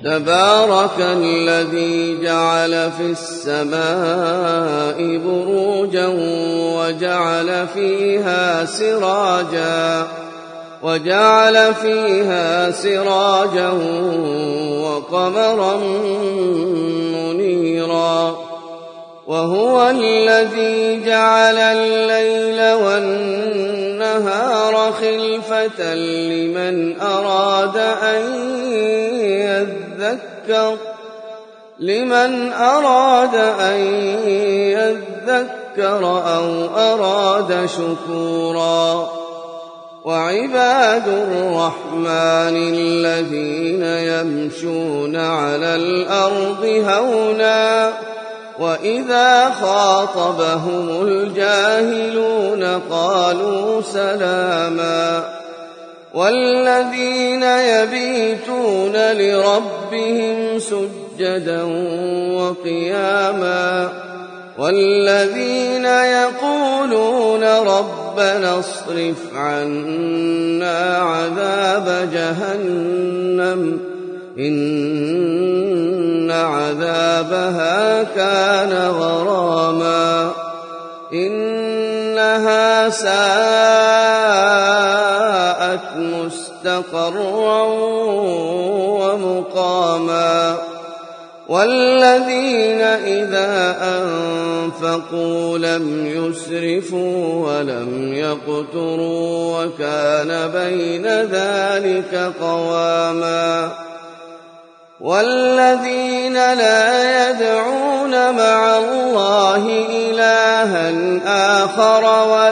تبارك الذي جعل في السماء بروجا وجعل فيها سراجا وقمرا منيرا وهو الذي جعل الليل والنهار خلفة لمن أراد أن يذكر أو أراد شكورا وعباد الرحمن الذين يمشون على الأرض هونا وإذا خاطبهم الجاهلون قالوا سلاما والذين يبيتون لربهم سجدا وقياما والذين يقولون ربنا اصرف عنا عذاب جهنم إن عذابها كان غراما إنها ساءت مستقرا ومقاما والذين إذا أنفقوا لم يسرفوا ولم يقتروا وكان بين ذلك قواما والذين لا يدعون مع الله إلها آخر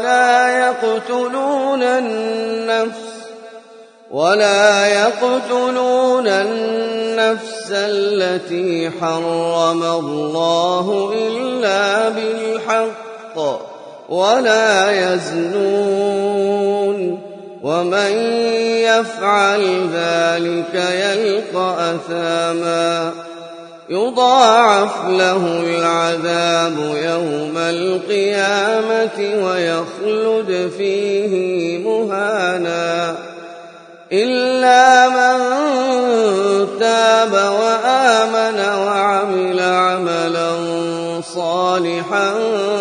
ولا يقتلون النفس التي حرم الله إلا بالحق ولا يزنون ومن يفعل ذلك يلقى أثاما يضاعف له العذاب يوم القيامة ويخلد فيه مهانا إلا من تاب وآمن وعمل عملا صالحا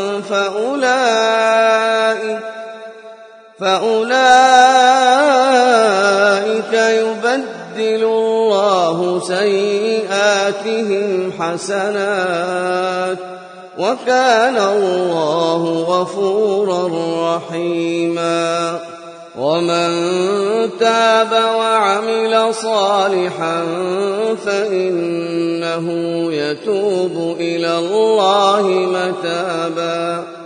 فأولئك يبدل الله سيئاتهم حسنات وكان الله غفورا رحيما ومن تاب وعمل صالحا فإنه يتوب إلى الله متابا